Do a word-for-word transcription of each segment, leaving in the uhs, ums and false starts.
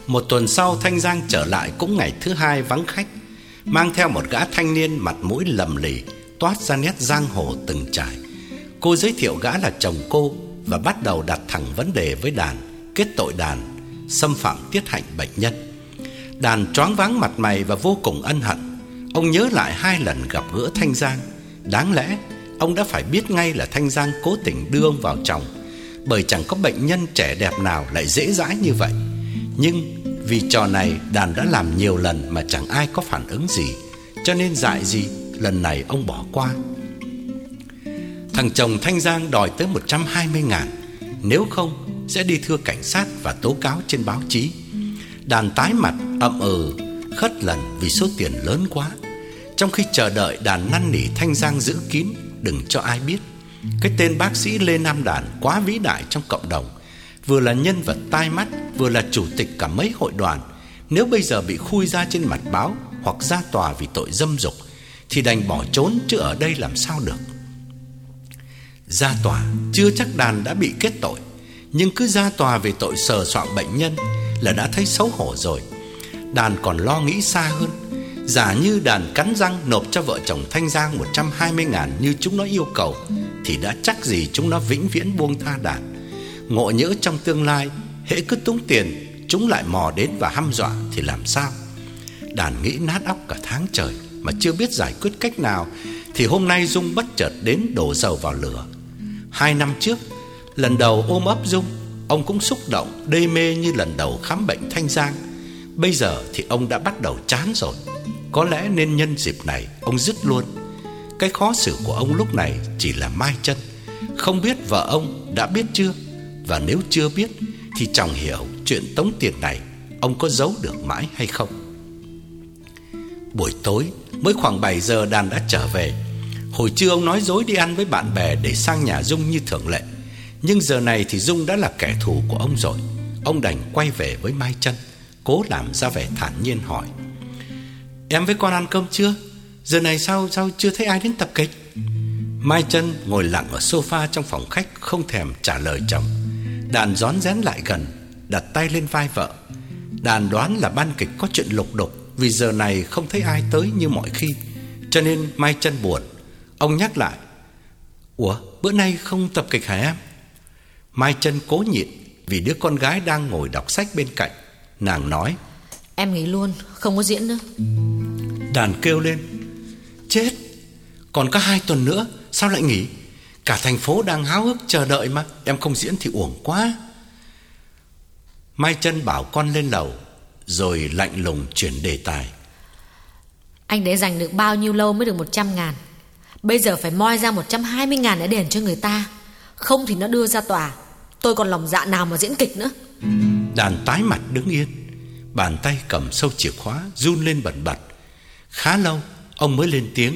Một tuần sau, Thanh Giang trở lại cũng ngày thứ hai vắng khách, mang theo một gã thanh niên mặt mũi lầm lì, toát ra nét giang hồ từng trải. Cô giới thiệu gã là chồng cô và bắt đầu đặt thẳng vấn đề với Đàn, kết tội Đàn xâm phạm tiết hạnh bệnh nhân. Đàn choáng váng mặt mày và vô cùng ân hận. Ông nhớ lại hai lần gặp gỡ Thanh Giang. Đáng lẽ ông đã phải biết ngay là Thanh Giang cố tình đưa ông vào chồng, bởi chẳng có bệnh nhân trẻ đẹp nào lại dễ dãi như vậy. Nhưng vì trò này Đàn đã làm nhiều lần mà chẳng ai có phản ứng gì, cho nên dại gì lần này ông bỏ qua. Thằng chồng Thanh Giang đòi tới một trăm hai mươi ngàn, nếu không sẽ đi thưa cảnh sát và tố cáo trên báo chí. Đàn tái mặt ậm ừ khất lần vì số tiền lớn quá. Trong khi chờ đợi, Đàn năn nỉ Thanh Giang giữ kín, đừng cho ai biết. Cái tên bác sĩ Lê Nam Đàn quá vĩ đại trong cộng đồng, vừa là nhân vật tai mắt, vừa là chủ tịch cả mấy hội đoàn. Nếu bây giờ bị khui ra trên mặt báo hoặc ra tòa vì tội dâm dục thì đành bỏ trốn, chứ ở đây làm sao được. Ra tòa chưa chắc Đàn đã bị kết tội, nhưng cứ ra tòa về tội sờ soạng bệnh nhân là đã thấy xấu hổ rồi. Đàn còn lo nghĩ xa hơn. Giả như Đàn cắn răng nộp cho vợ chồng Thanh Giang một trăm hai mươi ngàn như chúng nó yêu cầu, thì đã chắc gì chúng nó vĩnh viễn buông tha Đàn. Ngộ nhỡ trong tương lai hễ cứ túng tiền, chúng lại mò đến và hăm dọa thì làm sao? Đàn nghĩ nát óc cả tháng trời mà chưa biết giải quyết cách nào, thì hôm nay Dung bất chợt đến đổ dầu vào lửa. Hai năm trước, lần đầu ôm ấp Dung, ông cũng xúc động đê mê như lần đầu khám bệnh Thanh Giang. Bây giờ thì ông đã bắt đầu chán rồi. Có lẽ nên nhân dịp này ông dứt luôn. Cái khó xử của ông lúc này chỉ là Mai Chân. Không biết vợ ông đã biết chưa, và nếu chưa biết thì chẳng hiểu chuyện tống tiền này ông có giấu được mãi hay không. Buổi tối mới khoảng bảy giờ, Đàn đã trở về. Hồi trưa ông nói dối đi ăn với bạn bè để sang nhà Dung như thường lệ, nhưng giờ này thì Dung đã là kẻ thù của ông rồi. Ông đành quay về với Mai Chân, cố làm ra vẻ thản nhiên hỏi: "Em với con ăn cơm chưa? Giờ này sao sao chưa thấy ai đến tập kịch?" Mai Chân ngồi lặng ở sofa trong phòng khách, không thèm trả lời chồng. Đàn rón rén lại gần, đặt tay lên vai vợ. Đàn đoán là ban kịch có chuyện lục đục, vì giờ này không thấy ai tới như mọi khi, cho nên Mai Chân buồn. Ông nhắc lại: "Ủa, bữa nay không tập kịch hả em?" Mai Chân cố nhịn vì đứa con gái đang ngồi đọc sách bên cạnh. Nàng nói: "Em nghỉ luôn, không có diễn nữa." Đàn kêu lên: "Chết, còn có hai tuần nữa, sao lại nghỉ? Cả thành phố đang háo hức chờ đợi mà, em không diễn thì uổng quá." Mai Chân bảo con lên lầu, rồi lạnh lùng chuyển đề tài: "Anh để dành được bao nhiêu lâu mới được một trăm ngàn? Bây giờ phải moi ra một trăm hai mươi ngàn để đền cho người ta, không thì nó đưa ra tòa. Tôi còn lòng dạ nào mà diễn kịch nữa." Đàn tái mặt đứng yên, bàn tay cầm sâu chìa khóa run lên bần bật. Khá lâu ông mới lên tiếng: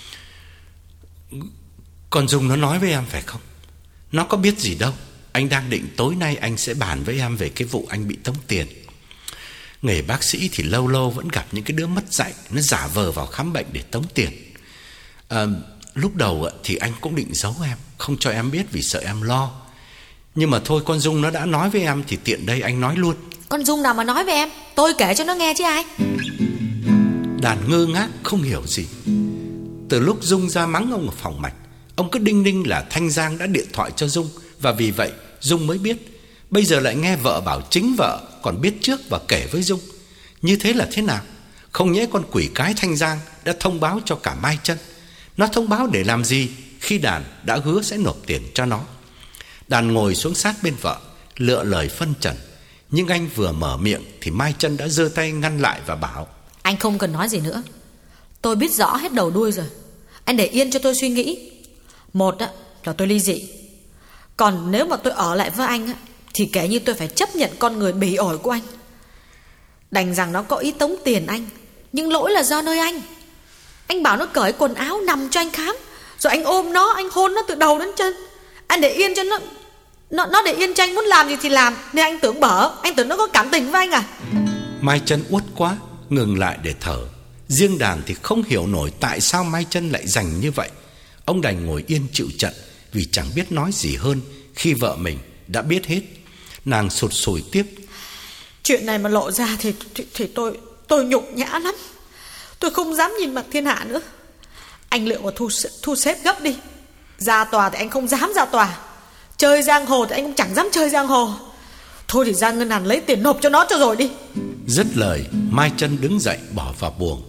"Con Dung nó nói với em phải không? Nó có biết gì đâu. Anh đang định tối nay anh sẽ bàn với em về cái vụ anh bị tống tiền. Nghề bác sĩ thì lâu lâu vẫn gặp những cái đứa mất dạy, nó giả vờ vào khám bệnh để tống tiền. à, Lúc đầu thì anh cũng định giấu em, không cho em biết vì sợ em lo. Nhưng mà thôi, con Dung nó đã nói với em thì tiện đây anh nói luôn." "Con Dung nào mà nói với em? Tôi kể cho nó nghe chứ ai." Đàn ngơ ngác không hiểu gì. Từ lúc Dung ra mắng ông ở phòng mạch, ông cứ đinh ninh là Thanh Giang đã điện thoại cho Dung, và vì vậy Dung mới biết. Bây giờ lại nghe vợ bảo chính vợ còn biết trước và kể với Dung. Như thế là thế nào? Không nhẽ con quỷ cái Thanh Giang đã thông báo cho cả Mai Chân? Nó thông báo để làm gì khi Đàn đã hứa sẽ nộp tiền cho nó? Đàn ngồi xuống sát bên vợ, lựa lời phân trần. Nhưng anh vừa mở miệng thì Mai Chân đã giơ tay ngăn lại và bảo: "Anh không cần nói gì nữa. Tôi biết rõ hết đầu đuôi rồi. Anh để yên cho tôi suy nghĩ. Một á, là tôi ly dị. Còn nếu mà tôi ở lại với anh á, thì kể như tôi phải chấp nhận con người bỉ ổi của anh. Đành rằng nó có ý tống tiền anh, nhưng lỗi là do nơi anh. Anh bảo nó cởi quần áo nằm cho anh khám, rồi anh ôm nó, anh hôn nó từ đầu đến chân. Anh để yên cho nó Nó, nó để yên cho anh muốn làm gì thì làm. Nên anh tưởng bở, anh tưởng nó có cảm tình với anh à?" Mai Chân uất quá, ngừng lại để thở. Riêng Đàn thì không hiểu nổi tại sao Mai Chân lại giành như vậy. Ông đành ngồi yên chịu trận, vì chẳng biết nói gì hơn khi vợ mình đã biết hết. Nàng sụt sùi tiếp: Chuyện này mà lộ ra thì, thì, thì tôi tôi nhục nhã lắm. Tôi không dám nhìn mặt thiên hạ nữa. Anh liệu mà thu, thu xếp gấp đi. Ra tòa thì anh không dám ra tòa, chơi giang hồ thì anh cũng chẳng dám chơi giang hồ. Thôi thì ra ngân hàng lấy tiền nộp cho nó cho rồi đi. Dứt lời, Mai Chân đứng dậy bỏ vào buồng.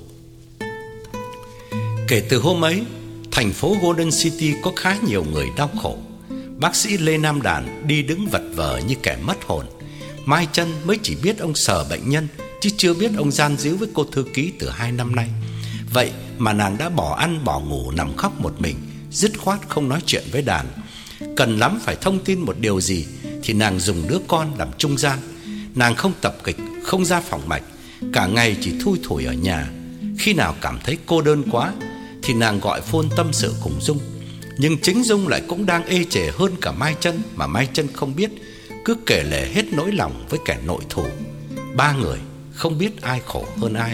Kể từ hôm ấy, thành phố Golden City có khá nhiều người đau khổ. Bác sĩ Lê Nam Đàn đi đứng vật vờ như kẻ mất hồn. Mai Chân mới chỉ biết ông sờ bệnh nhân, chứ chưa biết ông gian díu với cô thư ký từ hai năm nay. Vậy mà nàng đã bỏ ăn bỏ ngủ nằm khóc một mình, dứt khoát không nói chuyện với Đàn. Cần lắm phải thông tin một điều gì thì nàng dùng đứa con làm trung gian. Nàng không tập kịch, không ra phòng mạch, cả ngày chỉ thui thủi ở nhà. Khi nào cảm thấy cô đơn quá thì nàng gọi phone tâm sự cùng Dung. Nhưng chính Dung lại cũng đang ê chề hơn cả Mai Chân, mà Mai Chân không biết, cứ kể lể hết nỗi lòng với kẻ nội thù. Ba người không biết ai khổ hơn ai.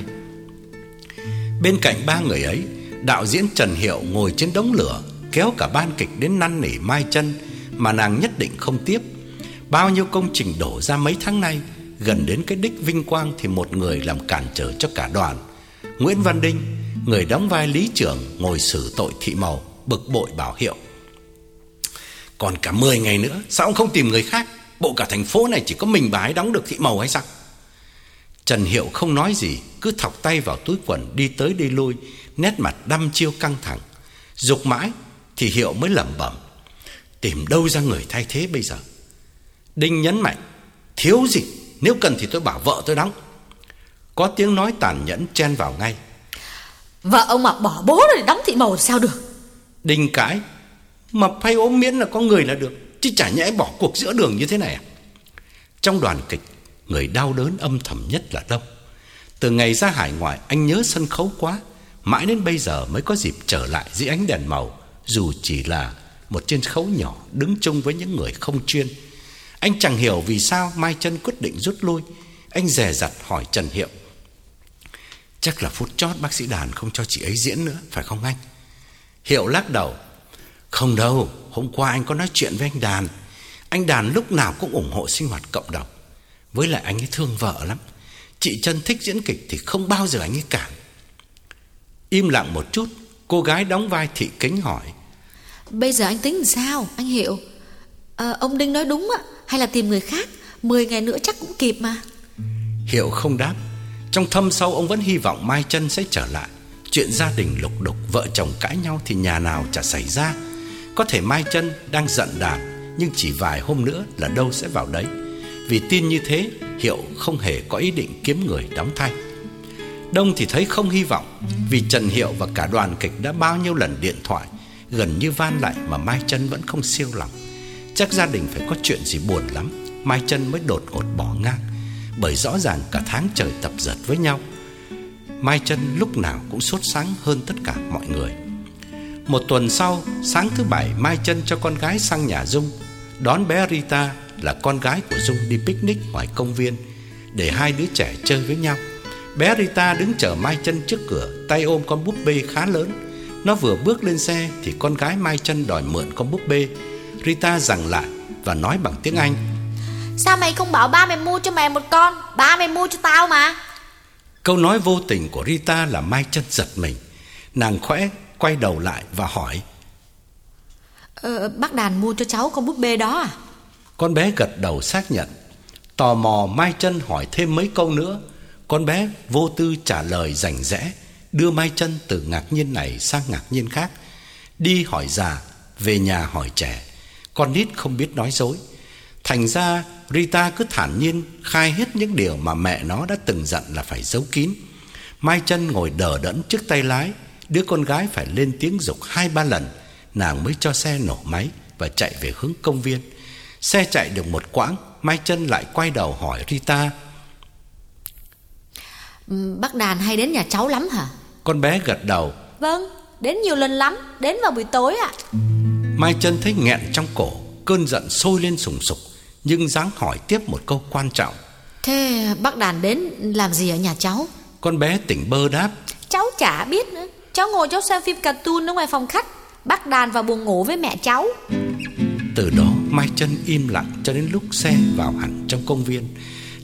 Bên cạnh ba người ấy, đạo diễn Trần Hiệu ngồi trên đống lửa, kéo cả ban kịch đến năn nỉ Mai Chân, mà nàng nhất định không tiếp. Bao nhiêu công trình đổ ra mấy tháng nay, gần đến cái đích vinh quang thì một người làm cản trở cho cả đoàn. Nguyễn Văn Đinh, người đóng vai lý trưởng, ngồi xử tội Thị Màu, bực bội bảo Hiệu: còn cả mười ngày nữa, sao ông không tìm người khác? Bộ cả thành phố này chỉ có mình bà ấy đóng được Thị Màu hay sao? Trần Hiệu không nói gì, cứ thọc tay vào túi quần đi tới đi lui, nét mặt đăm chiêu căng thẳng. Giục mãi thì Hiệu mới lẩm bẩm: tìm đâu ra người thay thế bây giờ? Đinh nhấn mạnh: thiếu gì, nếu cần thì tôi bảo vợ tôi đóng. Có tiếng nói tàn nhẫn chen vào ngay: vợ ông mà bỏ bố rồi để đóng Thị Màu thì sao được? Đinh cãi: mập hay ốm miễn là có người là được, chứ chả nhẽ bỏ cuộc giữa đường như thế này à? Trong đoàn kịch, người đau đớn âm thầm nhất là Đông. Từ ngày ra hải ngoại, anh nhớ sân khấu quá, mãi đến bây giờ mới có dịp trở lại dưới ánh đèn màu, dù chỉ là một sân khấu nhỏ đứng chung với những người không chuyên. Anh chẳng hiểu vì sao Mai Chân quyết định rút lui. Anh dè dặt hỏi Trần Hiệu: chắc là phút chót bác sĩ Đàn không cho chị ấy diễn nữa, phải không anh? Hiệu lắc đầu: không đâu, hôm qua anh có nói chuyện với anh Đàn. Anh Đàn lúc nào cũng ủng hộ sinh hoạt cộng đồng. Với lại anh ấy thương vợ lắm. Chị Chân thích diễn kịch thì không bao giờ anh ấy cản. Im lặng một chút, cô gái đóng vai Thị Kính hỏi: bây giờ anh tính sao anh Hiệu? À, ông Đinh nói đúng ạ, hay là tìm người khác? Mười ngày nữa chắc cũng kịp mà. Hiệu không đáp. Trong thâm sâu ông vẫn hy vọng Mai Chân sẽ trở lại. Chuyện gia đình lục đục, vợ chồng cãi nhau thì nhà nào chả xảy ra. Có thể Mai Chân đang giận Đàn, nhưng chỉ vài hôm nữa là đâu sẽ vào đấy. Vì tin như thế, Hiệu không hề có ý định kiếm người đóng thay. Đông thì thấy không hy vọng, vì Trần Hiệu và cả đoàn kịch đã bao nhiêu lần điện thoại, gần như van lại mà Mai Chân vẫn không siêu lòng. Chắc gia đình phải có chuyện gì buồn lắm, Mai Chân mới đột ngột bỏ ngang. Bởi rõ ràng cả tháng trời tập dượt với nhau, Mai Chân lúc nào cũng sốt sắng hơn tất cả mọi người. Một tuần sau, sáng thứ bảy, Mai Chân cho con gái sang nhà Dung, đón bé Rita là con gái của Dung đi picnic ngoài công viên, để hai đứa trẻ chơi với nhau. Bé Rita đứng chờ Mai Chân trước cửa, tay ôm con búp bê khá lớn. Nó vừa bước lên xe thì con gái Mai Chân đòi mượn con búp bê. Rita giằng lại và nói bằng tiếng Anh: sao mày không bảo ba mày mua cho mày một con? Ba mày mua cho tao mà. Câu nói vô tình của Rita làm Mai Chân giật mình. Nàng khẽ quay đầu lại và hỏi: ờ, bác Đàn mua cho cháu con búp bê đó à? Con bé gật đầu xác nhận. Tò mò, Mai Chân hỏi thêm mấy câu nữa. Con bé vô tư trả lời rành rẽ, đưa Mai Chân từ ngạc nhiên này sang ngạc nhiên khác. Đi hỏi già, về nhà hỏi trẻ. Con nít không biết nói dối. Thành ra Rita cứ thản nhiên khai hết những điều mà mẹ nó đã từng dặn là phải giấu kín. Mai Chân ngồi đờ đẫn trước tay lái. Đứa con gái phải lên tiếng giục hai ba lần, nàng mới cho xe nổ máy và chạy về hướng công viên. Xe chạy được một quãng, Mai Chân lại quay đầu hỏi Rita: bác Đàn hay đến nhà cháu lắm hả? Con bé gật đầu: vâng, đến nhiều lần lắm, đến vào buổi tối ạ. Mai Chân thấy nghẹn trong cổ, cơn giận sôi lên sùng sục, nhưng dáng hỏi tiếp một câu quan trọng: thế bác Đàn đến làm gì ở nhà cháu? Con bé tỉnh bơ đáp: cháu chả biết nữa. Cháu ngồi cháu xem phim cartoon ở ngoài phòng khách. Bác Đàn vào buồng ngủ với mẹ cháu. Từ đó Mai Chân im lặng cho đến lúc xe vào hẳn trong công viên.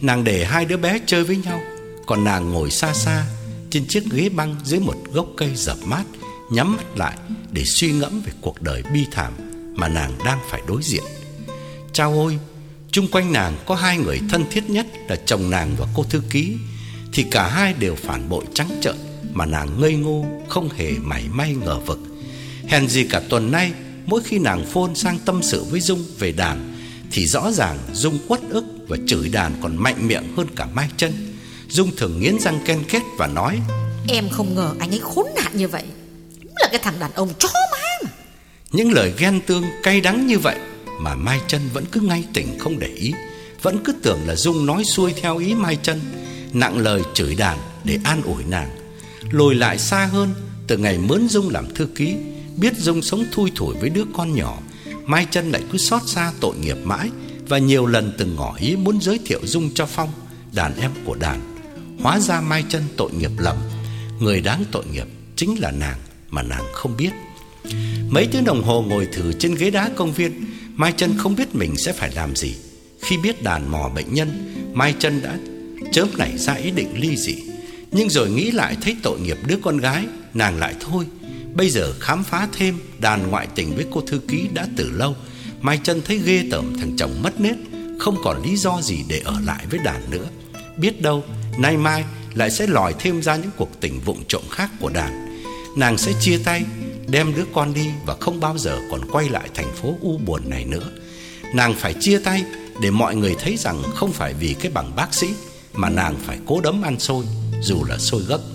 Nàng để hai đứa bé chơi với nhau, còn nàng ngồi xa xa trên chiếc ghế băng dưới một gốc cây rậm mát, nhắm mắt lại để suy ngẫm về cuộc đời bi thảm mà nàng đang phải đối diện. Chao ôi, chung quanh nàng có hai người thân thiết nhất là chồng nàng và cô thư ký, thì cả hai đều phản bội trắng trợn mà nàng ngây ngô không hề mảy may ngờ vực. Hèn gì cả tuần nay, mỗi khi nàng phone sang tâm sự với Dung về đàn thì rõ ràng Dung uất ức và chửi đàn còn mạnh miệng hơn cả Mai Chân. Dung thường nghiến răng ken két và nói: Em không ngờ anh ấy khốn nạn như vậy, đúng là cái thằng đàn ông chó má mà. Những lời ghen tương cay đắng như vậy mà Mai Chân vẫn cứ ngay tỉnh không để ý, vẫn cứ tưởng là Dung nói xuôi theo ý Mai Chân, nặng lời chửi đàn để an ủi nàng. Lùi lại xa hơn, từ ngày mướn Dung làm thư ký, biết Dung sống thui thủi với đứa con nhỏ, Mai Chân lại cứ xót xa tội nghiệp mãi, và nhiều lần từng ngỏ ý muốn giới thiệu Dung cho Phong, đàn em của đàn. Hóa ra Mai Chân tội nghiệp lầm, người đáng tội nghiệp chính là nàng mà nàng không biết. Mấy tiếng đồng hồ ngồi thử trên ghế đá công viên, Mai Chân không biết mình sẽ phải làm gì. Khi biết đàn mò bệnh nhân, Mai Chân đã chớm nảy ra ý định ly dị. Nhưng rồi nghĩ lại thấy tội nghiệp đứa con gái, nàng lại thôi. Bây giờ khám phá thêm đàn ngoại tình với cô thư ký đã từ lâu, Mai Chân thấy ghê tởm thằng chồng mất nết, không còn lý do gì để ở lại với đàn nữa. Biết đâu nay mai lại sẽ lòi thêm ra những cuộc tình vụng trộm khác của đàn. Nàng sẽ chia tay, đem đứa con đi và không bao giờ còn quay lại thành phố u buồn này nữa. Nàng phải chia tay để mọi người thấy rằng không phải vì cái bằng bác sĩ mà nàng phải cố đấm ăn xôi, dù là xôi gấc.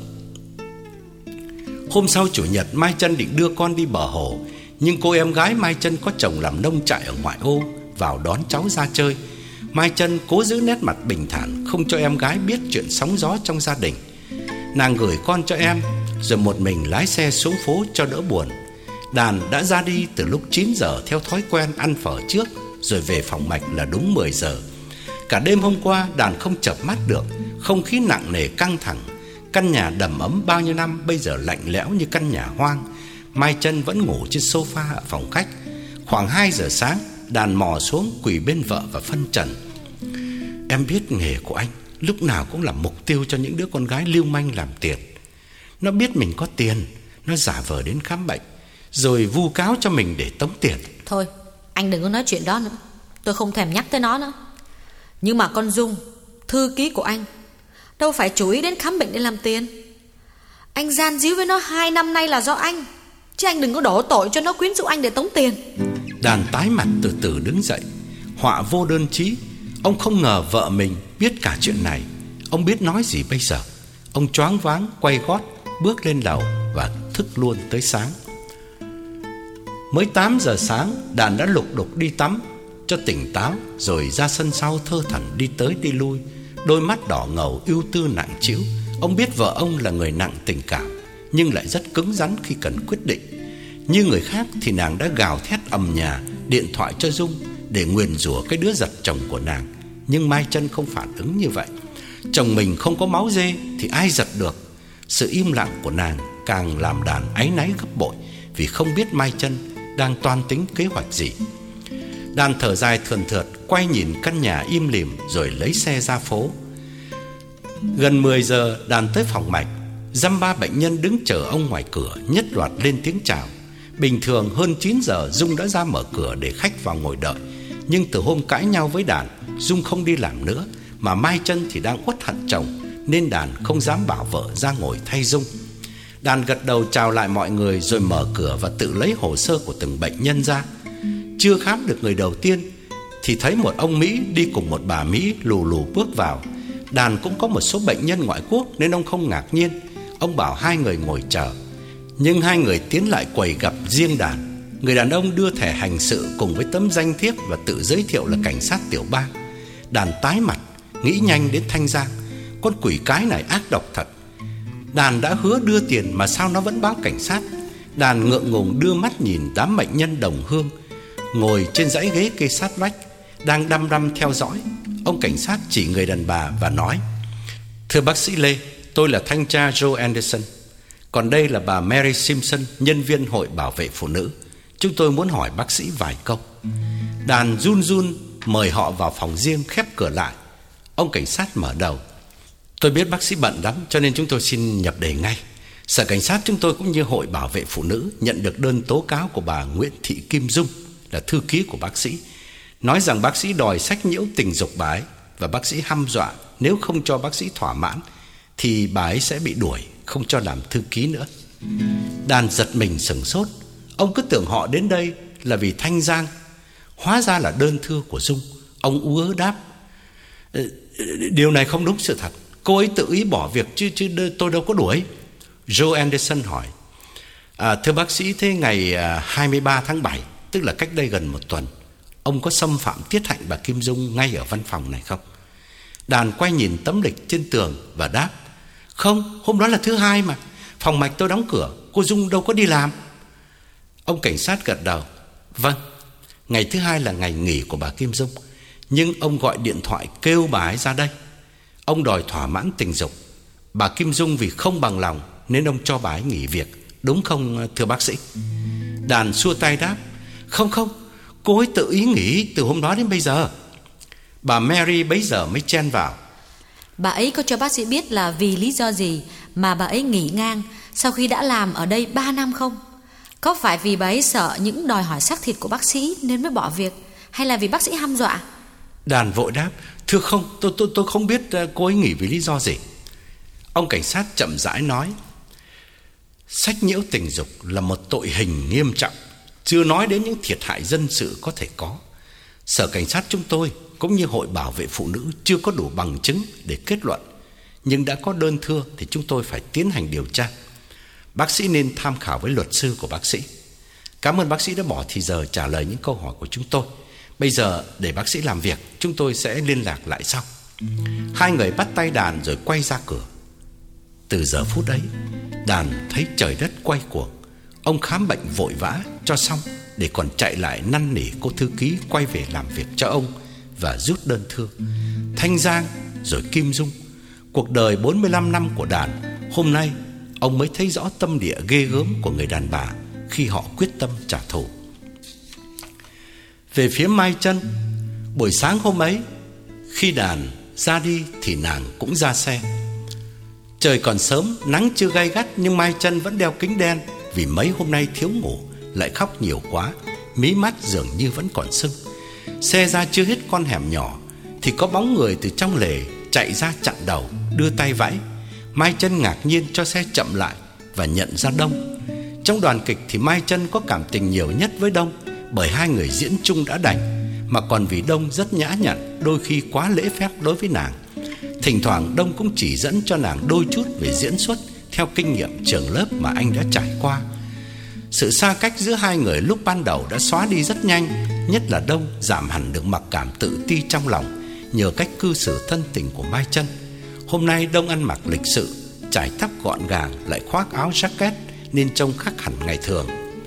Hôm sau chủ nhật, Mai Chân định đưa con đi bờ hồ, nhưng cô em gái Mai Chân có chồng làm nông trại ở ngoại ô vào đón cháu ra chơi. Mai Chân cố giữ nét mặt bình thản, không cho em gái biết chuyện sóng gió trong gia đình. Nàng gửi con cho em, rồi một mình lái xe xuống phố cho đỡ buồn. Đàn đã ra đi từ lúc chín giờ theo thói quen ăn phở trước, rồi về phòng mạch là đúng mười giờ. Cả đêm hôm qua đàn không chợp mắt được, không khí nặng nề căng thẳng. Căn nhà đầm ấm bao nhiêu năm bây giờ lạnh lẽo như căn nhà hoang. Mai Chân vẫn ngủ trên sofa ở phòng khách. Khoảng hai giờ sáng, đàn mò xuống quỳ bên vợ và phân trần: Em biết nghề của anh lúc nào cũng là mục tiêu cho những đứa con gái lưu manh làm tiền. Nó biết mình có tiền, nó giả vờ đến khám bệnh, rồi vu cáo cho mình để tống tiền. Thôi, anh đừng có nói chuyện đó nữa, tôi không thèm nhắc tới nó nữa. Nhưng mà con Dung, thư ký của anh, đâu phải chú ý đến khám bệnh để làm tiền. Anh gian díu với nó hai năm nay là do anh, chứ anh đừng có đổ tội cho nó quyến rũ anh để tống tiền. Đàn tái mặt từ từ đứng dậy. Họa vô đơn chí, ông không ngờ vợ mình biết cả chuyện này. Ông biết nói gì bây giờ. Ông choáng váng quay gót bước lên lầu và thức luôn tới sáng. Mới tám giờ sáng, đàn đã lục đục đi tắm cho tỉnh táo, rồi ra sân sau thơ thẩn đi tới đi lui, đôi mắt đỏ ngầu ưu tư nặng trĩu. Ông biết vợ ông là người nặng tình cảm, nhưng lại rất cứng rắn khi cần quyết định. Như người khác thì nàng đã gào thét ầm nhà, điện thoại cho Dung để nguyền rủa cái đứa giật chồng của nàng. Nhưng Mai Chân không phản ứng như vậy. Chồng mình không có máu dê thì ai giật được. Sự im lặng của nàng càng làm đàn áy náy gấp bội, vì không biết Mai Chân đang toan tính kế hoạch gì. Đàn thở dài thườn thượt, quay nhìn căn nhà im lìm rồi lấy xe ra phố. Gần mười giờ, đàn tới phòng mạch. Dăm ba bệnh nhân đứng chờ ông ngoài cửa, nhất loạt lên tiếng chào. Bình thường hơn chín giờ Dung đã ra mở cửa để khách vào ngồi đợi. Nhưng từ hôm cãi nhau với đàn, Dung không đi làm nữa, mà Mai Chân thì đang uất hận chồng, nên đàn không dám bảo vợ ra ngồi thay Dung. Đàn gật đầu chào lại mọi người rồi mở cửa và tự lấy hồ sơ của từng bệnh nhân ra. Chưa khám được người đầu tiên thì thấy một ông Mỹ đi cùng một bà Mỹ lù lù bước vào. Đàn cũng có một số bệnh nhân ngoại quốc nên ông không ngạc nhiên. Ông bảo hai người ngồi chờ, nhưng hai người tiến lại quầy gặp riêng đàn. Người đàn ông đưa thẻ hành sự cùng với tấm danh thiếp và tự giới thiệu là cảnh sát tiểu bang. Đàn tái mặt, nghĩ nhanh đến Thanh Giang. Con quỷ cái này ác độc thật. Đàn đã hứa đưa tiền mà sao nó vẫn báo cảnh sát. Đàn ngượng ngùng đưa mắt nhìn đám bệnh nhân đồng hương ngồi trên dãy ghế kê sát vách, đang đăm đăm theo dõi. Ông cảnh sát chỉ người đàn bà và nói: Thưa bác sĩ Lê, tôi là thanh tra Joe Anderson. Còn đây là bà Mary Simpson, nhân viên hội bảo vệ phụ nữ. Chúng tôi muốn hỏi bác sĩ vài câu. Đàn run run mời họ vào phòng riêng, khép cửa lại. Ông cảnh sát mở đầu: Tôi biết bác sĩ bận lắm, cho nên chúng tôi xin nhập đề ngay. Sở cảnh sát chúng tôi cũng như Hội Bảo vệ Phụ nữ nhận được đơn tố cáo của bà Nguyễn Thị Kim Dung, là thư ký của bác sĩ, nói rằng bác sĩ đòi sách nhiễu tình dục bà ấy, và bác sĩ hăm dọa nếu không cho bác sĩ thỏa mãn thì bà ấy sẽ bị đuổi, không cho làm thư ký nữa. Đàn giật mình sửng sốt. Ông cứ tưởng họ đến đây là vì Thanh Giang, hóa ra là đơn thư của Dung. Ông ú ớ đáp: Điều này không đúng sự thật. Cô ấy tự ý bỏ việc chứ chứ tôi đâu có đuổi. Joe Anderson hỏi: à, Thưa bác sĩ, thế ngày hai mươi ba tháng bảy, tức là cách đây gần một tuần, ông có xâm phạm tiết hạnh bà Kim Dung ngay ở văn phòng này không? Đàn quay nhìn tấm lịch trên tường và đáp: Không, hôm đó là thứ hai mà. Phòng mạch tôi đóng cửa, cô Dung đâu có đi làm. Ông cảnh sát gật đầu: Vâng, ngày thứ hai là ngày nghỉ của bà Kim Dung, nhưng ông gọi điện thoại kêu bà ấy ra đây. Ông đòi thỏa mãn tình dục. Bà Kim Dung vì không bằng lòng nên ông cho bà ấy nghỉ việc, đúng không thưa bác sĩ? Đàn xua tay đáp: Không không, cô ấy tự ý nghỉ từ hôm đó đến bây giờ. Bà Mary bấy giờ mới chen vào: Bà ấy có cho bác sĩ biết là vì lý do gì mà bà ấy nghỉ ngang sau khi đã làm ở đây ba năm không? Có phải vì bà ấy sợ những đòi hỏi xác thịt của bác sĩ nên mới bỏ việc, hay là vì bác sĩ hăm dọa? Đàn vội đáp: Thưa không, tôi tôi tôi không biết cô ấy nghỉ vì lý do gì. Ông cảnh sát chậm rãi nói: Sách nhiễu tình dục là một tội hình nghiêm trọng, chưa nói đến những thiệt hại dân sự có thể có. Sở cảnh sát chúng tôi cũng như Hội Bảo vệ Phụ nữ chưa có đủ bằng chứng để kết luận, nhưng đã có đơn thưa thì chúng tôi phải tiến hành điều tra. Bác sĩ nên tham khảo với luật sư của bác sĩ. Cảm ơn bác sĩ đã bỏ thì giờ trả lời những câu hỏi của chúng tôi. Bây giờ để bác sĩ làm việc, chúng tôi sẽ liên lạc lại sau. Hai người bắt tay Đàn rồi quay ra cửa. Từ giờ phút ấy, Đàn thấy trời đất quay cuồng. Ông khám bệnh vội vã cho xong để còn chạy lại năn nỉ cô thư ký quay về làm việc cho ông và rút đơn thư. Thanh Giang rồi Kim Dung, cuộc đời bốn mươi lăm năm của Đàn, hôm nay ông mới thấy rõ tâm địa ghê gớm của người đàn bà khi họ quyết tâm trả thù. Về phía Mai Chân, buổi sáng hôm ấy, khi Đàn ra đi thì nàng cũng ra xe. Trời còn sớm, nắng chưa gay gắt, nhưng Mai Chân vẫn đeo kính đen vì mấy hôm nay thiếu ngủ, lại khóc nhiều quá, mí mắt dường như vẫn còn sưng. Xe ra chưa hết con hẻm nhỏ thì có bóng người từ trong lề chạy ra chặn đầu, đưa tay vẫy. Mai Chân ngạc nhiên cho xe chậm lại và nhận ra Đông. Trong đoàn kịch thì Mai Chân có cảm tình nhiều nhất với Đông, bởi hai người diễn chung đã đành, mà còn vì Đông rất nhã nhặn, đôi khi quá lễ phép đối với nàng. Thỉnh thoảng Đông cũng chỉ dẫn cho nàng đôi chút về diễn xuất theo kinh nghiệm trường lớp mà anh đã trải qua. Sự xa cách giữa hai người lúc ban đầu đã xóa đi rất nhanh, nhất là Đông giảm hẳn được mặc cảm tự ti trong lòng nhờ cách cư xử thân tình của Mai Chân. Hôm nay Đông ăn mặc lịch sự, chải tóc gọn gàng, lại khoác áo jacket nên trông khác hẳn ngày thường.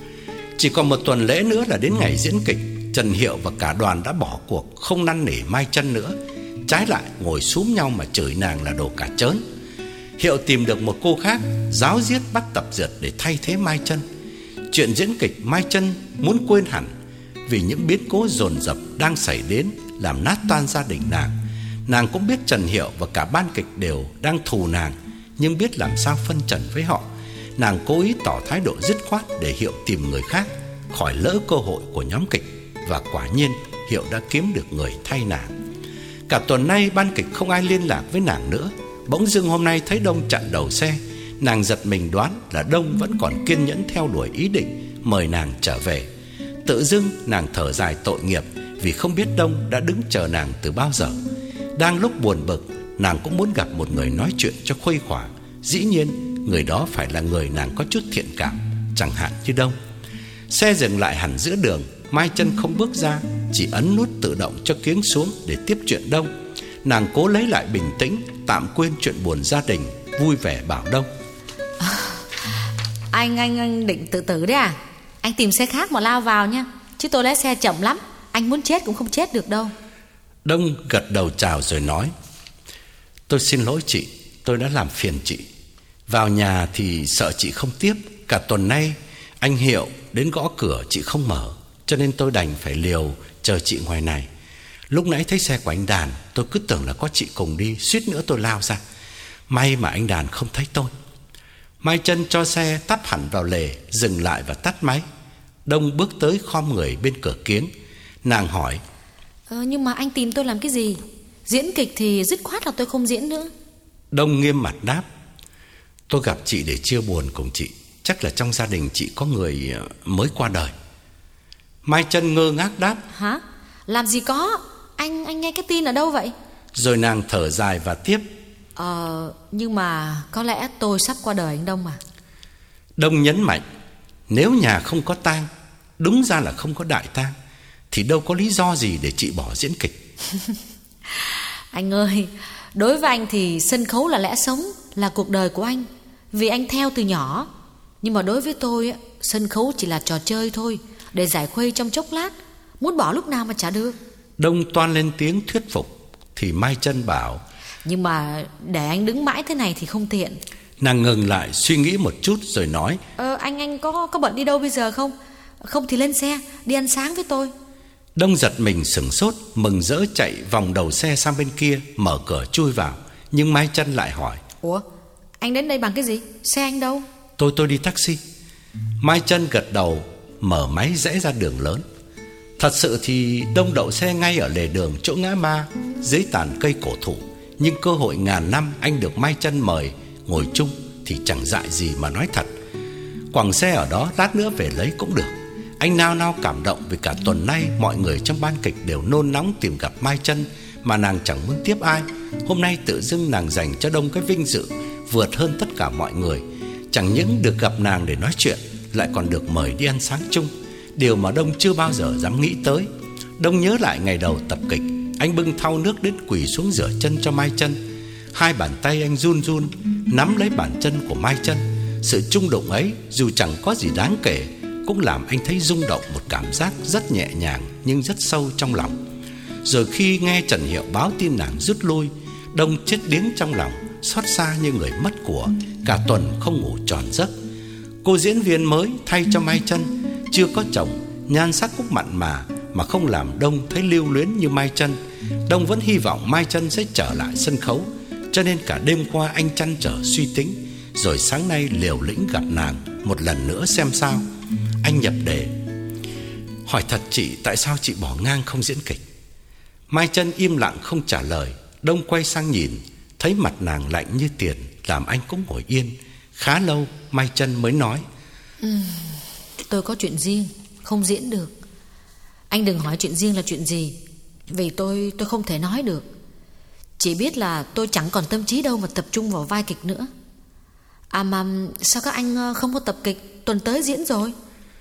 Chỉ còn một tuần lễ nữa là đến ngày diễn kịch. Trần Hiệu và cả đoàn đã bỏ cuộc, không năn nỉ Mai Chân nữa, trái lại ngồi xúm nhau mà chửi nàng là đồ cả trớn. Hiệu tìm được một cô khác, giáo diết bắt tập dượt để thay thế Mai Chân. Chuyện diễn kịch Mai Chân muốn quên hẳn, vì những biến cố dồn dập đang xảy đến làm nát tan gia đình nàng. Nàng cũng biết Trần Hiệu và cả ban kịch đều đang thù nàng, nhưng biết làm sao phân trần với họ. Nàng cố ý tỏ thái độ dứt khoát để Hiệu tìm người khác, khỏi lỡ cơ hội của nhóm kịch. Và quả nhiên Hiệu đã kiếm được người thay nàng. Cả tuần nay ban kịch không ai liên lạc với nàng nữa. Bỗng dưng hôm nay thấy Đông chặn đầu xe, nàng giật mình đoán là Đông vẫn còn kiên nhẫn theo đuổi ý định mời nàng trở về. Tự dưng nàng thở dài tội nghiệp vì không biết Đông đã đứng chờ nàng từ bao giờ. Đang lúc buồn bực, nàng cũng muốn gặp một người nói chuyện cho khuây khỏa. Dĩ nhiên người đó phải là người nàng có chút thiện cảm, chẳng hạn như Đông. Xe dừng lại hẳn giữa đường. Mai Chân không bước ra, chỉ ấn nút tự động cho kiếng xuống để tiếp chuyện Đông. Nàng cố lấy lại bình tĩnh, tạm quên chuyện buồn gia đình, vui vẻ bảo Đông: à, anh, anh anh định tự tử đấy à? Anh tìm xe khác mà lao vào nha, chứ tôi lái xe chậm lắm. Anh muốn chết cũng không chết được đâu. Đông gật đầu chào rồi nói: Tôi xin lỗi chị, tôi đã làm phiền chị. Vào nhà thì sợ chị không tiếp. Cả tuần nay anh Hiệu đến gõ cửa chị không mở, cho nên tôi đành phải liều chờ chị ngoài này. Lúc nãy thấy xe của anh Đàn tôi cứ tưởng là có chị cùng đi, suýt nữa tôi lao ra. May mà anh Đàn không thấy tôi. Mai Chân cho xe tắp hẳn vào lề, dừng lại và tắt máy. Đông bước tới khom người bên cửa kiếng. Nàng hỏi: ờ, Nhưng mà anh tìm tôi làm cái gì? Diễn kịch thì dứt khoát là tôi không diễn nữa. Đông nghiêm mặt đáp: Tôi gặp chị để chia buồn cùng chị. Chắc là trong gia đình chị có người mới qua đời. Mai Chân ngơ ngác đáp: Hả? Làm gì có? Anh anh nghe cái tin ở đâu vậy? Rồi nàng thở dài và tiếp: Ờ, nhưng mà có lẽ tôi sắp qua đời anh Đông à. Đông nhấn mạnh: Nếu nhà không có tang, đúng ra là không có đại tang, thì đâu có lý do gì để chị bỏ diễn kịch. Anh ơi, đối với anh thì sân khấu là lẽ sống, là cuộc đời của anh, vì anh theo từ nhỏ. Nhưng mà đối với tôi, sân khấu chỉ là trò chơi thôi, để giải khuây trong chốc lát, muốn bỏ lúc nào mà chả được. Đông toan lên tiếng thuyết phục, thì Mai Chân bảo: Nhưng mà để anh đứng mãi thế này thì không tiện. Nàng ngừng lại suy nghĩ một chút rồi nói: Ờ, anh anh có có bận đi đâu bây giờ không? Không thì lên xe, đi ăn sáng với tôi. Đông giật mình sửng sốt, mừng rỡ chạy vòng đầu xe sang bên kia, mở cửa chui vào. Nhưng Mai Chân lại hỏi: Ủa, anh đến đây bằng cái gì? Xe anh đâu? Tôi tôi đi taxi. Mai Chân gật đầu, mở máy rẽ ra đường lớn. Thật sự thì Đông đậu xe ngay ở lề đường chỗ ngã ba, dưới tàn cây cổ thụ. Nhưng cơ hội ngàn năm anh được Mai Chân mời ngồi chung thì chẳng dại gì mà nói thật. Quẳng xe ở đó, lát nữa về lấy cũng được. Anh nao nao cảm động vì cả tuần nay mọi người trong ban kịch đều nôn nóng tìm gặp Mai Chân, mà nàng chẳng muốn tiếp ai. Hôm nay tự dưng nàng dành cho Đông cái vinh dự vượt hơn tất cả mọi người. Chẳng những được gặp nàng để nói chuyện, lại còn được mời đi ăn sáng chung, điều mà Đông chưa bao giờ dám nghĩ tới. Đông nhớ lại ngày đầu tập kịch, anh bưng thau nước đến quỳ xuống rửa chân cho Mai Chân. Hai bàn tay anh run run nắm lấy bàn chân của Mai Chân. Sự chung đụng ấy dù chẳng có gì đáng kể, cũng làm anh thấy rung động một cảm giác rất nhẹ nhàng nhưng rất sâu trong lòng. Rồi khi nghe Trần Hiệu báo tin nàng rút lui, Đông chết điếng trong lòng, xót xa như người mất của, cả tuần không ngủ tròn giấc. Cô diễn viên mới thay cho Mai Chân, chưa có chồng, nhan sắc cũng mặn mà, mà không làm Đông thấy lưu luyến như Mai Chân. Đông vẫn hy vọng Mai Chân sẽ trở lại sân khấu, cho nên cả đêm qua anh trăn trở suy tính, rồi sáng nay liều lĩnh gặp nàng một lần nữa xem sao. Anh nhập đề: Hỏi thật chị, tại sao chị bỏ ngang không diễn kịch? Mai Chân im lặng không trả lời. Đông quay sang nhìn, thấy mặt nàng lạnh như tiền, làm anh cũng ngồi yên. Khá lâu Mai Chân mới nói: ừ, Tôi có chuyện riêng, không diễn được. Anh đừng hỏi chuyện riêng là chuyện gì, vì tôi tôi không thể nói được. Chỉ biết là tôi chẳng còn tâm trí đâu mà tập trung vào vai kịch nữa. À mà sao các anh không có tập kịch? Tuần tới diễn rồi.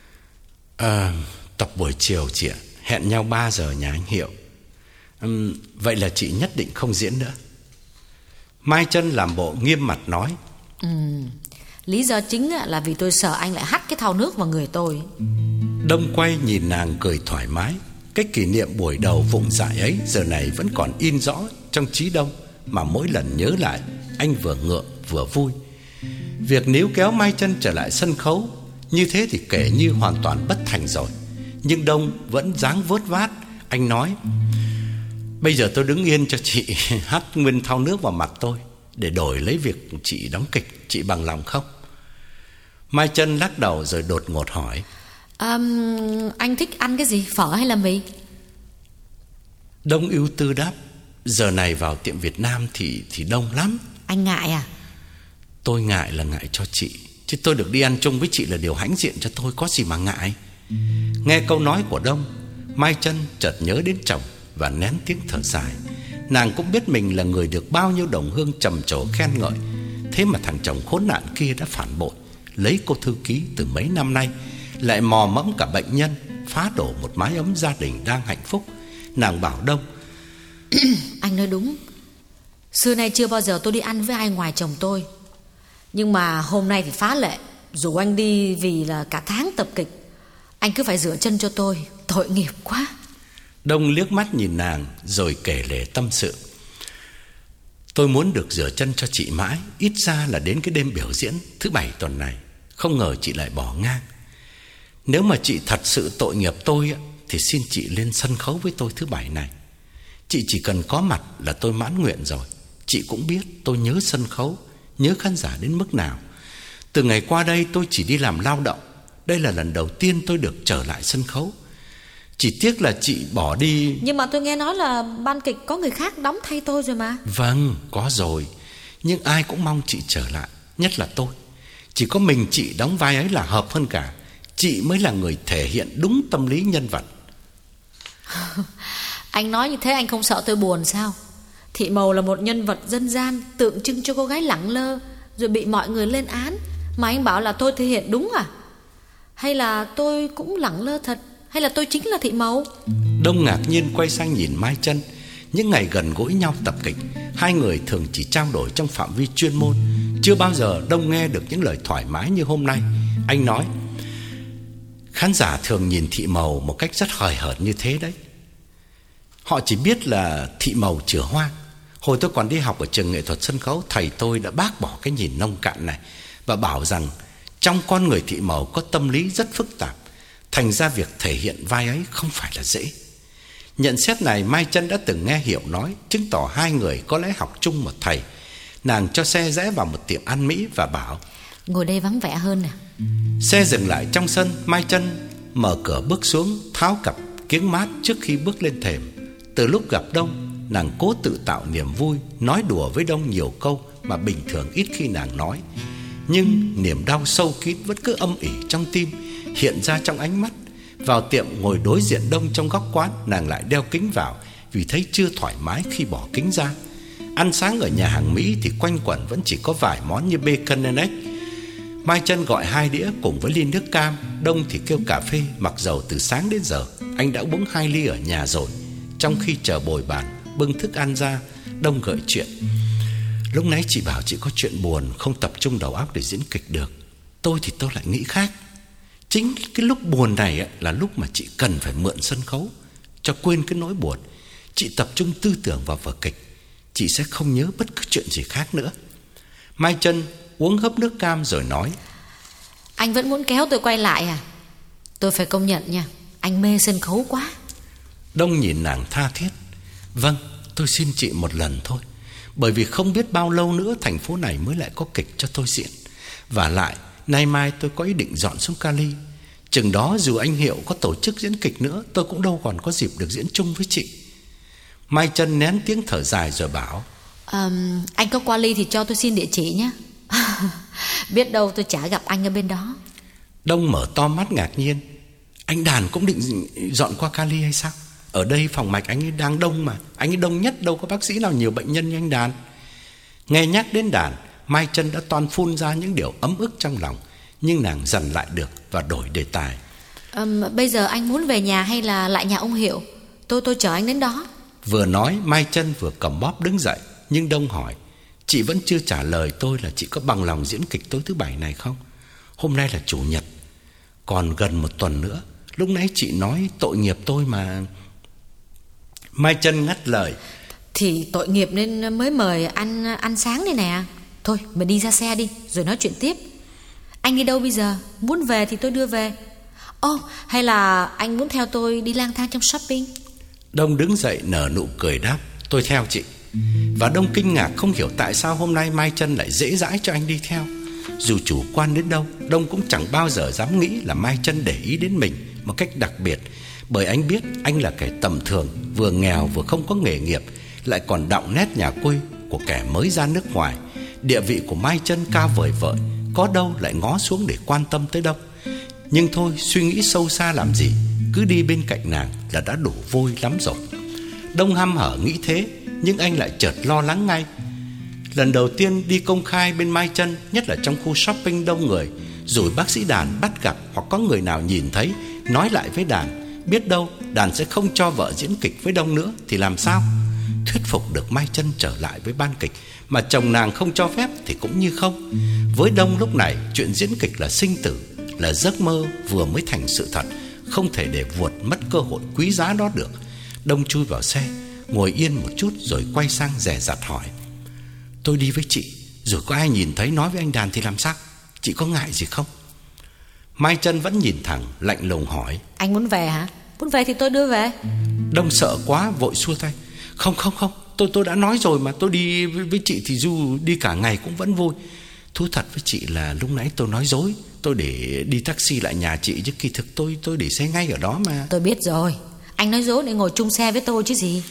À, tập buổi chiều chị ạ. Hẹn nhau ba giờ nhà anh Hiệu. uhm, Vậy là chị nhất định không diễn nữa? Mai Chân làm bộ nghiêm mặt nói: ừ, Lý do chính là vì tôi sợ anh lại hắt cái thau nước vào người tôi. Đông quay nhìn nàng cười thoải mái. Cái kỷ niệm buổi đầu vụng dại ấy giờ này vẫn còn in rõ trong trí Đông, mà mỗi lần nhớ lại anh vừa ngượng vừa vui. Việc níu kéo Mai Chân trở lại sân khấu như thế thì kể như hoàn toàn bất thành rồi. Nhưng Đông vẫn dáng vớt vát. Anh nói: Bây giờ tôi đứng yên cho chị hắt nguyên thau nước vào mặt tôi, để đổi lấy việc chị đóng kịch, chị bằng lòng không? Mai Chân lắc đầu rồi đột ngột hỏi: à, Anh thích ăn cái gì, phở hay là mì? Đông ưu tư đáp: Giờ này vào tiệm Việt Nam thì thì đông lắm. Anh ngại à? Tôi ngại là ngại cho chị, chứ tôi được đi ăn chung với chị là điều hãnh diện cho tôi, có gì mà ngại. Nghe câu nói của Đông, Mai Chân chợt nhớ đến chồng và nén tiếng thở dài. Nàng cũng biết mình là người được bao nhiêu đồng hương trầm trồ khen ngợi, thế mà thằng chồng khốn nạn kia đã phản bội, lấy cô thư ký từ mấy năm nay, lại mò mẫm cả bệnh nhân, phá đổ một mái ấm gia đình đang hạnh phúc. Nàng bảo Đông: Anh nói đúng. Xưa nay chưa bao giờ tôi đi ăn với ai ngoài chồng tôi. Nhưng mà hôm nay thì phá lệ, rủ anh đi vì là cả tháng tập kịch. Anh cứ phải rửa chân cho tôi, tội nghiệp quá. Đông liếc mắt nhìn nàng rồi kể lể tâm sự: Tôi muốn được rửa chân cho chị mãi, ít ra là đến cái đêm biểu diễn thứ bảy tuần này. Không ngờ chị lại bỏ ngang. Nếu mà chị thật sự tội nghiệp tôi thì xin chị lên sân khấu với tôi thứ bảy này. Chị chỉ cần có mặt là tôi mãn nguyện rồi. Chị cũng biết tôi nhớ sân khấu, nhớ khán giả đến mức nào. Từ ngày qua đây tôi chỉ đi làm lao động. Đây là lần đầu tiên tôi được trở lại sân khấu. Chỉ tiếc là chị bỏ đi. Nhưng mà tôi nghe nói là ban kịch có người khác đóng thay tôi rồi mà. Vâng, có rồi. Nhưng ai cũng mong chị trở lại, nhất là tôi. Chỉ có mình chị đóng vai ấy là hợp hơn cả. Chị mới là người thể hiện đúng tâm lý nhân vật. Anh nói như thế anh không sợ tôi buồn sao? Thị Mầu là một nhân vật dân gian, tượng trưng cho cô gái lẳng lơ, rồi bị mọi người lên án, mà anh bảo là tôi thể hiện đúng à? Hay là tôi cũng lẳng lơ thật? Hay là tôi chính là Thị Mầu? Đông ngạc nhiên quay sang nhìn Mai Chân. Những ngày gần gũi nhau tập kịch, hai người thường chỉ trao đổi trong phạm vi chuyên môn. Chưa bao giờ Đông nghe được những lời thoải mái như hôm nay. Anh nói: khán giả thường nhìn Thị Mầu một cách rất hời hợt như thế đấy. Họ chỉ biết là Thị Mầu chửa hoang. Hồi tôi còn đi học ở trường nghệ thuật sân khấu, thầy tôi đã bác bỏ cái nhìn nông cạn này và bảo rằng trong con người Thị Mầu có tâm lý rất phức tạp. Thành ra việc thể hiện vai ấy không phải là dễ. Nhận xét này Mai Chân đã từng nghe Hiệu nói, chứng tỏ hai người có lẽ học chung một thầy. Nàng cho xe rẽ vào một tiệm ăn Mỹ và bảo: ngồi đây vắng vẻ hơn nè. Xe dừng lại trong sân. Mai Chân mở cửa bước xuống, tháo cặp kiếng mát trước khi bước lên thềm. Từ lúc gặp Đông, nàng cố tự tạo niềm vui, nói đùa với Đông nhiều câu mà bình thường ít khi nàng nói. Nhưng niềm đau sâu kín vẫn cứ âm ỉ trong tim, hiện ra trong ánh mắt. Vào tiệm ngồi đối diện Đông trong góc quán, nàng lại đeo kính vào vì thấy chưa thoải mái khi bỏ kính ra. Ăn sáng ở nhà hàng Mỹ thì quanh quẩn vẫn chỉ có vài món như bacon and egg. Mai Chân gọi hai đĩa cùng với ly nước cam. Đông thì kêu cà phê, mặc dầu từ sáng đến giờ anh đã uống hai ly ở nhà rồi. Trong khi chờ bồi bàn bưng thức ăn ra, Đông gợi chuyện: lúc nãy chị bảo chị có chuyện buồn, không tập trung đầu óc để diễn kịch được. Tôi thì tôi lại nghĩ khác. Chính cái lúc buồn này là lúc mà chị cần phải mượn sân khấu cho quên cái nỗi buồn. Chị tập trung tư tưởng vào vở kịch, chị sẽ không nhớ bất cứ chuyện gì khác nữa. Mai Chân uống hớp nước cam rồi nói: anh vẫn muốn kéo tôi quay lại à? Tôi phải công nhận nha, anh mê sân khấu quá. Đông nhìn nàng tha thiết: vâng, tôi xin chị một lần thôi. Bởi vì không biết bao lâu nữa thành phố này mới lại có kịch cho tôi diễn. Và lại nay mai tôi có ý định dọn xuống Cali. Chừng đó dù anh Hiệu có tổ chức diễn kịch nữa, tôi cũng đâu còn có dịp được diễn chung với chị. Mai Chân nén tiếng thở dài rồi bảo: um, anh có qua Ly thì cho tôi xin địa chỉ nhé. Biết đâu tôi chả gặp anh ở bên đó. Đông mở to mắt ngạc nhiên: anh Đàn cũng định dọn qua Cali hay sao? Ở đây phòng mạch anh ấy đang đông mà. Anh ấy đông nhất, đâu có bác sĩ nào nhiều bệnh nhân như anh Đàn. Nghe nhắc đến Đàn, Mai Chân đã toan phun ra những điều ấm ức trong lòng. Nhưng nàng dằn lại được và đổi đề tài: um, bây giờ anh muốn về nhà hay là lại nhà ông Hiệu? Tôi tôi chở anh đến đó. Vừa nói Mai Chân vừa cầm bóp đứng dậy. Nhưng Đông hỏi: chị vẫn chưa trả lời tôi là chị có bằng lòng diễn kịch tối thứ bảy này không? Hôm nay là chủ nhật, còn gần một tuần nữa. Lúc nãy chị nói tội nghiệp tôi mà. Mai Chân ngắt lời: thì tội nghiệp nên mới mời ăn ăn sáng đây nè. Thôi mình đi ra xe đi rồi nói chuyện tiếp. Anh đi đâu bây giờ? Muốn về thì tôi đưa về. Ồ, oh, hay là anh muốn theo tôi đi lang thang trong shopping? Đông đứng dậy nở nụ cười đáp: tôi theo chị. Và Đông kinh ngạc không hiểu tại sao hôm nay Mai Chân lại dễ dãi cho anh đi theo. Dù chủ quan đến đâu, Đông cũng chẳng bao giờ dám nghĩ là Mai Chân để ý đến mình một cách đặc biệt. Bởi anh biết anh là kẻ tầm thường, vừa nghèo vừa không có nghề nghiệp, lại còn đọng nét nhà quê của kẻ mới ra nước ngoài. Địa vị của Mai Chân cao vời vợi, có đâu lại ngó xuống để quan tâm tới Đông. Nhưng thôi, suy nghĩ sâu xa làm gì, cứ đi bên cạnh nàng là đã đủ vui lắm rồi. Đông hăm hở nghĩ thế, nhưng anh lại chợt lo lắng ngay. Lần đầu tiên đi công khai bên Mai Chân, nhất là trong khu shopping đông người, rồi bác sĩ Đàn bắt gặp hoặc có người nào nhìn thấy, nói lại với Đàn, biết đâu Đàn sẽ không cho vợ diễn kịch với Đông nữa thì làm sao? Thuyết phục được Mai Chân trở lại với ban kịch mà chồng nàng không cho phép thì cũng như không. Với Đông lúc này, chuyện diễn kịch là sinh tử, là giấc mơ vừa mới thành sự thật, không thể để vuột mất cơ hội quý giá đó được. Đông chui vào xe, ngồi yên một chút rồi quay sang dè dặt hỏi: tôi đi với chị, rồi có ai nhìn thấy nói với anh Đàn thì làm sao? Chị có ngại gì không? Mai Chân vẫn nhìn thẳng, lạnh lùng hỏi: anh muốn về hả? Muốn về thì tôi đưa về. Đông sợ quá vội xua tay: Không không không, tôi tôi đã nói rồi mà, tôi đi với, với chị thì dù đi cả ngày cũng vẫn vui. Thú thật với chị là lúc nãy tôi nói dối, tôi để đi taxi lại nhà chị, chứ kỳ thực tôi tôi để xe ngay ở đó mà. Tôi biết rồi, anh nói dối để ngồi chung xe với tôi chứ gì.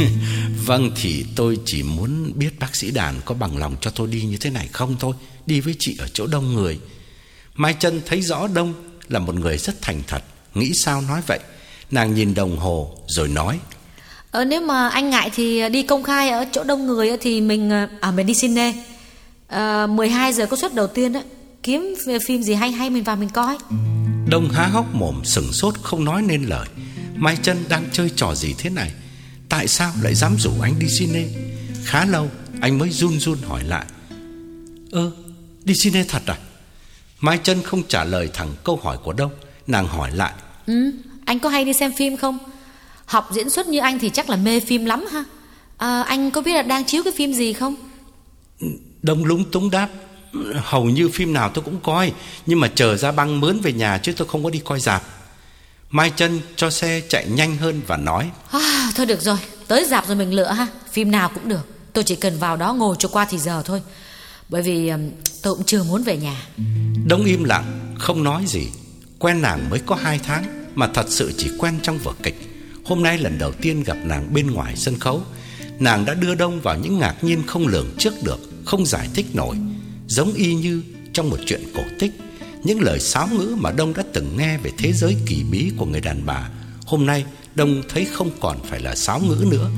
Vâng, thì tôi chỉ muốn biết bác sĩ Đàn có bằng lòng cho tôi đi như thế này không thôi, đi với chị ở chỗ đông người. Mai Chân thấy rõ Đông là một người rất thành thật, nghĩ sao nói vậy. Nàng nhìn đồng hồ rồi nói: Ờ nếu mà anh ngại thì đi công khai ở chỗ đông người thì mình à mình đi cine. À, mười hai giờ có suất đầu tiên á, kiếm phim gì hay hay mình vào mình coi. Đông há hốc mồm sững sốt không nói nên lời. Mai Chân đang chơi trò gì thế này? Tại sao lại dám rủ anh đi cine? Khá lâu anh mới run run hỏi lại: Ơ, đi cine thật à? Mai Chân không trả lời thẳng câu hỏi của Đông. Nàng hỏi lại: Ừ, anh có hay đi xem phim không? Học diễn xuất như anh thì chắc là mê phim lắm ha. À, anh có biết là đang chiếu cái phim gì không? Đông lúng túng đáp: Hầu như phim nào tôi cũng coi, nhưng mà chờ ra băng mướn về nhà chứ tôi không có đi coi rạp. Mai Chân cho xe chạy nhanh hơn và nói: à, Thôi được rồi, tới rạp rồi mình lựa ha. Phim nào cũng được, tôi chỉ cần vào đó ngồi cho qua thì giờ thôi. Bởi vì tôi cũng chưa muốn về nhà. Đông im lặng không nói gì. Quen nàng mới có hai tháng, mà thật sự chỉ quen trong vở kịch. Hôm nay lần đầu tiên gặp nàng bên ngoài sân khấu, nàng đã đưa Đông vào những ngạc nhiên không lường trước được, không giải thích nổi. Giống y như trong một chuyện cổ tích, những lời sáo ngữ mà Đông đã từng nghe về thế giới kỳ bí của người đàn bà, hôm nay Đông thấy không còn phải là sáo ngữ nữa.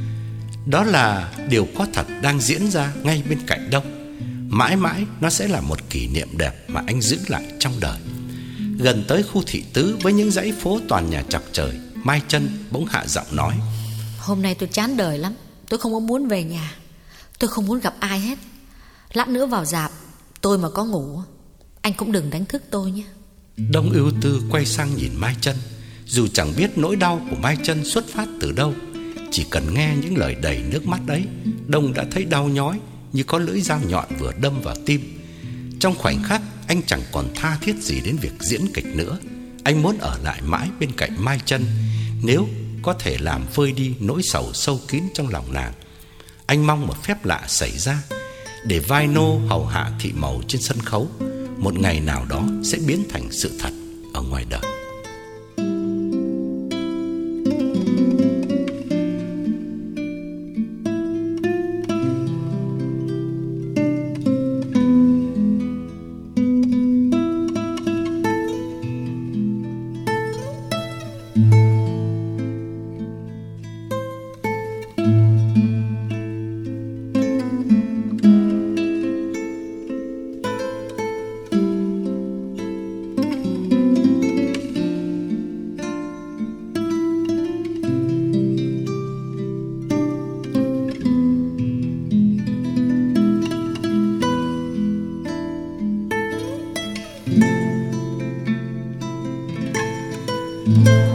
Đó là điều có thật đang diễn ra ngay bên cạnh Đông. Mãi mãi nó sẽ là một kỷ niệm đẹp mà anh giữ lại trong đời. Gần tới khu thị tứ với những dãy phố toàn nhà chọc trời, Mai Chân bỗng hạ giọng nói: Hôm nay tôi chán đời lắm, tôi không có muốn về nhà. Tôi không muốn gặp ai hết. Lát nữa vào rạp, tôi mà có ngủ, anh cũng đừng đánh thức tôi nhé. Đông ưu tư quay sang nhìn Mai Chân. Dù chẳng biết nỗi đau của Mai Chân xuất phát từ đâu, chỉ cần nghe những lời đầy nước mắt ấy, Đông đã thấy đau nhói như có lưỡi dao nhọn vừa đâm vào tim. Trong khoảnh khắc, anh chẳng còn tha thiết gì đến việc diễn kịch nữa. Anh muốn ở lại mãi bên cạnh Mai Chân, nếu có thể làm vơi đi nỗi sầu sâu kín trong lòng nàng. Anh mong một phép lạ xảy ra, để vai nô hầu hạ thị mầu trên sân khấu một ngày nào đó sẽ biến thành sự thật ở ngoài đời. Thank you.